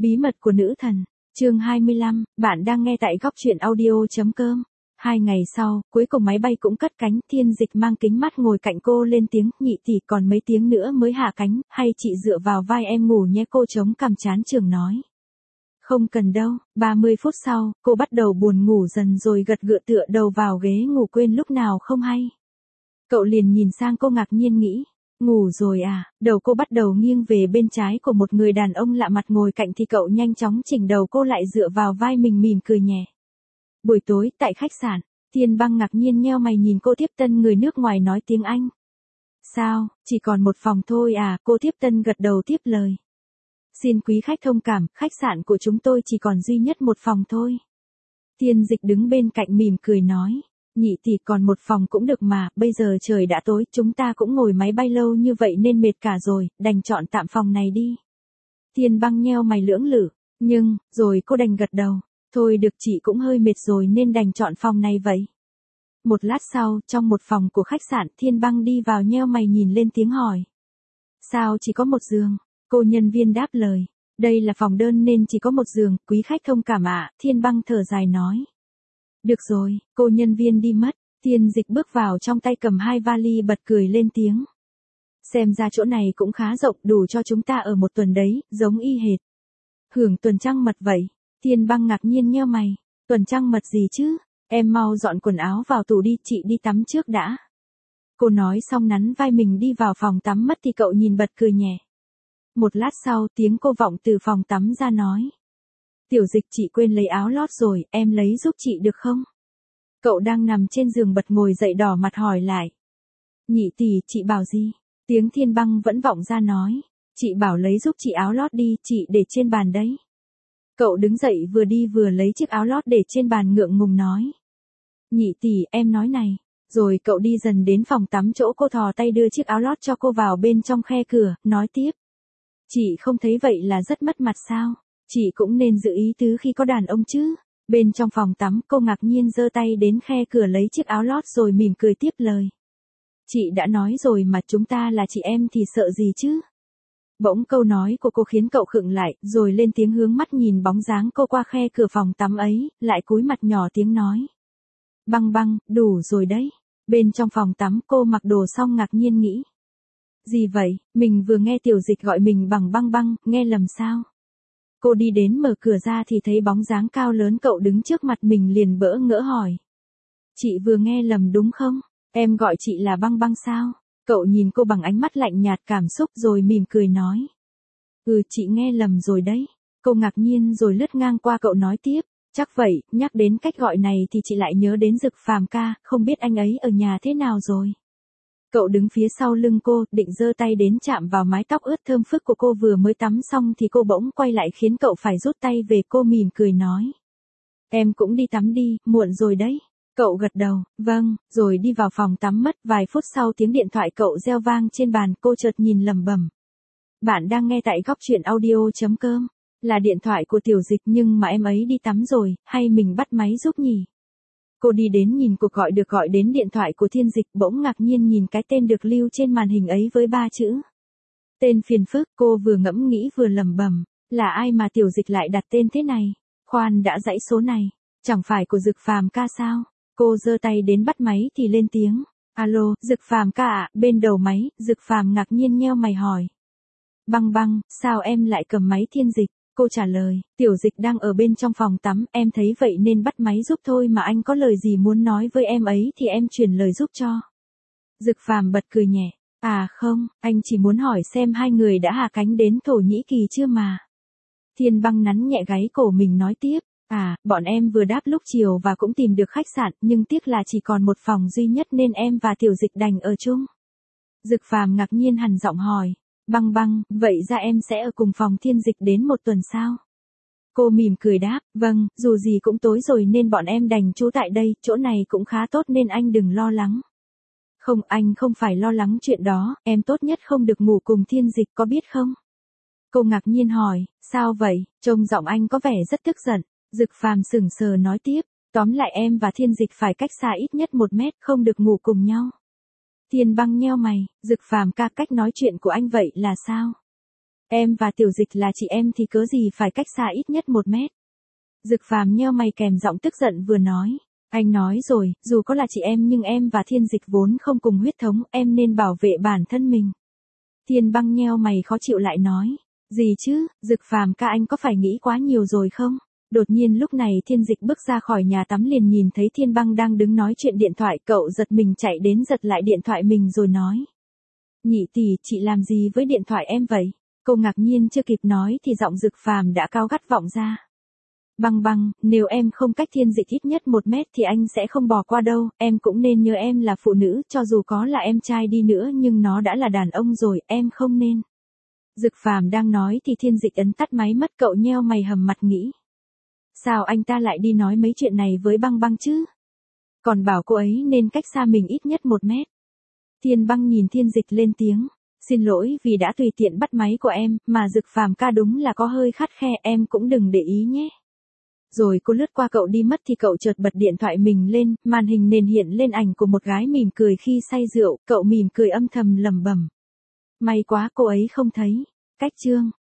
Bí mật của nữ thần, chương 25, bạn đang nghe tại góc truyện audio.com. 2 ngày sau, cuối cùng máy bay cũng cất cánh, Thiên Dịch mang kính mắt ngồi cạnh cô lên tiếng, nhị tỷ còn mấy tiếng nữa mới hạ cánh, hay chị dựa vào vai em ngủ nhé, cô chống cằm chán chường nói. Không cần đâu, 30 phút sau, cô bắt đầu buồn ngủ dần rồi gật gượng tựa đầu vào ghế ngủ quên lúc nào không hay. Cậu liền nhìn sang cô ngạc nhiên nghĩ. Ngủ rồi à, đầu cô bắt đầu nghiêng về bên trái của một người đàn ông lạ mặt ngồi cạnh thì cậu nhanh chóng chỉnh đầu cô lại dựa vào vai mình mỉm cười nhẹ. Buổi tối, tại khách sạn, Thiên Băng ngạc nhiên nheo mày nhìn cô tiếp tân người nước ngoài nói tiếng Anh. Sao, chỉ còn một phòng thôi à, cô tiếp tân gật đầu tiếp lời. Xin quý khách thông cảm, khách sạn của chúng tôi chỉ còn duy nhất một phòng thôi. Thiên Dịch đứng bên cạnh mỉm cười nói. Nhị tỷ còn một phòng cũng được mà, bây giờ trời đã tối, chúng ta cũng ngồi máy bay lâu như vậy nên mệt cả rồi, đành chọn tạm phòng này đi. Thiên Băng nheo mày lưỡng lự, nhưng, rồi cô đành gật đầu, thôi được chị cũng hơi mệt rồi nên đành chọn phòng này vậy. Một lát sau, trong một phòng của khách sạn, Thiên Băng đi vào nheo mày nhìn lên tiếng hỏi. Sao chỉ có một giường? Cô nhân viên đáp lời, đây là phòng đơn nên chỉ có một giường, quý khách thông cảm ạ, Thiên Băng thở dài nói. Được rồi, cô nhân viên đi mất, Thiên Dịch bước vào trong tay cầm 2 vali bật cười lên tiếng. Xem ra chỗ này cũng khá rộng, đủ cho chúng ta ở một tuần đấy, giống y hệt. Hưởng tuần trăng mật vậy, Thiên Băng ngạc nhiên nheo mày, tuần trăng mật gì chứ, em mau dọn quần áo vào tủ đi, chị đi tắm trước đã. Cô nói xong nắn vai mình đi vào phòng tắm mất thì cậu nhìn bật cười nhẹ. Một lát sau tiếng cô vọng từ phòng tắm ra nói. Tiểu Dịch chị quên lấy áo lót rồi, em lấy giúp chị được không? Cậu đang nằm trên giường bật ngồi dậy đỏ mặt hỏi lại. Nhị tỷ, chị bảo gì? Tiếng Thiên Băng vẫn vọng ra nói. Chị bảo lấy giúp chị áo lót đi, chị để trên bàn đấy. Cậu đứng dậy vừa đi vừa lấy chiếc áo lót để trên bàn ngượng ngùng nói. Nhị tỷ, em nói này. Rồi cậu đi dần đến phòng tắm chỗ cô thò tay đưa chiếc áo lót cho cô vào bên trong khe cửa, nói tiếp. Chị không thấy vậy là rất mất mặt sao? Chị cũng nên giữ ý tứ khi có đàn ông chứ. Bên trong phòng tắm cô ngạc nhiên giơ tay đến khe cửa lấy chiếc áo lót rồi mỉm cười tiếp lời. Chị đã nói rồi mà, chúng ta là chị em thì sợ gì chứ. Bỗng câu nói của cô khiến cậu khựng lại, rồi lên tiếng hướng mắt nhìn bóng dáng cô qua khe cửa phòng tắm ấy, lại cúi mặt nhỏ tiếng nói. Băng Băng, đủ rồi đấy. Bên trong phòng tắm cô mặc đồ xong ngạc nhiên nghĩ. Gì vậy, mình vừa nghe Tiểu Dịch gọi mình bằng Băng Băng, nghe lầm sao? Cô đi đến mở cửa ra thì thấy bóng dáng cao lớn cậu đứng trước mặt mình liền bỡ ngỡ hỏi. Chị vừa nghe lầm đúng không? Em gọi chị là Băng Băng sao? Cậu nhìn cô bằng ánh mắt lạnh nhạt cảm xúc rồi mỉm cười nói. Chị nghe lầm rồi đấy. Cô ngạc nhiên rồi lướt ngang qua cậu nói tiếp. Chắc vậy, nhắc đến cách gọi này thì chị lại nhớ đến Dực Phàm ca, không biết anh ấy ở nhà thế nào rồi. Cậu đứng phía sau lưng cô, định giơ tay đến chạm vào mái tóc ướt thơm phức của cô vừa mới tắm xong thì cô bỗng quay lại khiến cậu phải rút tay về, cô mỉm cười nói. Em cũng đi tắm đi, muộn rồi đấy. Cậu gật đầu, vâng, rồi đi vào phòng tắm mất. Vài phút sau tiếng điện thoại cậu reo vang trên bàn, cô chợt nhìn lẩm bẩm. Bạn đang nghe tại góc truyện audio.com. Là điện thoại của Tiểu Dịch nhưng mà em ấy đi tắm rồi, hay mình bắt máy giúp nhỉ? Cô đi đến nhìn cuộc gọi được gọi đến điện thoại của Thiên Dịch, bỗng ngạc nhiên nhìn cái tên được lưu trên màn hình ấy với 3 chữ. Tên phiền phức, cô vừa ngẫm nghĩ vừa lẩm bẩm, là ai mà Tiểu Dịch lại đặt tên thế này? Khoan đã, dãy số này, chẳng phải của Dực Phàm ca sao? Cô giơ tay đến bắt máy thì lên tiếng. Alo, Dực Phàm ca ạ, bên đầu máy, Dực Phàm ngạc nhiên nheo mày hỏi. Băng Băng, sao em lại cầm máy Thiên Dịch? Cô trả lời, Tiểu Dịch đang ở bên trong phòng tắm, em thấy vậy nên bắt máy giúp thôi mà, anh có lời gì muốn nói với em ấy thì em truyền lời giúp cho. Dực Phàm bật cười nhẹ, à không, anh chỉ muốn hỏi xem hai người đã hạ cánh đến Thổ Nhĩ Kỳ chưa mà. Thiên Băng nắn nhẹ gáy cổ mình nói tiếp, bọn em vừa đáp lúc chiều và cũng tìm được khách sạn, nhưng tiếc là chỉ còn một phòng duy nhất nên em và Tiểu Dịch đành ở chung. Dực Phàm ngạc nhiên hằn giọng hỏi. Băng Băng, vậy ra em sẽ ở cùng phòng Thiên Dịch đến một tuần sao? Cô mỉm cười đáp, vâng, dù gì cũng tối rồi nên bọn em đành trú tại đây, chỗ này cũng khá tốt nên anh đừng lo lắng. Không, anh không phải lo lắng chuyện đó, em tốt nhất không được ngủ cùng Thiên Dịch, có biết không? Cô ngạc nhiên hỏi, sao vậy? Trông giọng anh có vẻ rất tức giận. Dực Phàm sững sờ nói tiếp, tóm lại em và Thiên Dịch phải cách xa ít nhất 1 mét, không được ngủ cùng nhau. Thiên Băng nheo mày, Dực Phàm ca, cách nói chuyện của anh vậy là sao? Em và Tiểu Dịch là chị em thì cớ gì phải cách xa ít nhất 1 mét. Dực Phàm nheo mày kèm giọng tức giận vừa nói. Anh nói rồi, dù có là chị em nhưng em và Thiên Dịch vốn không cùng huyết thống, em nên bảo vệ bản thân mình. Thiên Băng nheo mày khó chịu lại nói. Gì chứ, Dực Phàm ca anh có phải nghĩ quá nhiều rồi không? Đột nhiên lúc này Thiên Dịch bước ra khỏi nhà tắm liền nhìn thấy Thiên Băng đang đứng nói chuyện điện thoại, cậu giật mình chạy đến giật lại điện thoại mình rồi nói. Nhị tỷ, chị làm gì với điện thoại em vậy? Cô ngạc nhiên chưa kịp nói thì giọng Dực Phàm đã cao gắt vọng ra. Băng Băng, nếu em không cách Thiên Dịch ít nhất 1 mét thì anh sẽ không bỏ qua đâu, em cũng nên nhớ em là phụ nữ, cho dù có là em trai đi nữa nhưng nó đã là đàn ông rồi, em không nên. Dực Phàm đang nói thì Thiên Dịch ấn tắt máy mất, cậu nheo mày hầm mặt nghĩ. Sao anh ta lại đi nói mấy chuyện này với Băng Băng chứ? Còn bảo cô ấy nên cách xa mình ít nhất 1 mét. Thiên Băng nhìn Thiên Dịch lên tiếng. Xin lỗi vì đã tùy tiện bắt máy của em, mà Dực Phàm ca đúng là có hơi khắt khe, em cũng đừng để ý nhé. Rồi cô lướt qua cậu đi mất thì cậu chợt bật điện thoại mình lên, màn hình nền hiện lên ảnh của một gái mỉm cười khi say rượu, cậu mỉm cười âm thầm lẩm bẩm. May quá cô ấy không thấy. Cách chương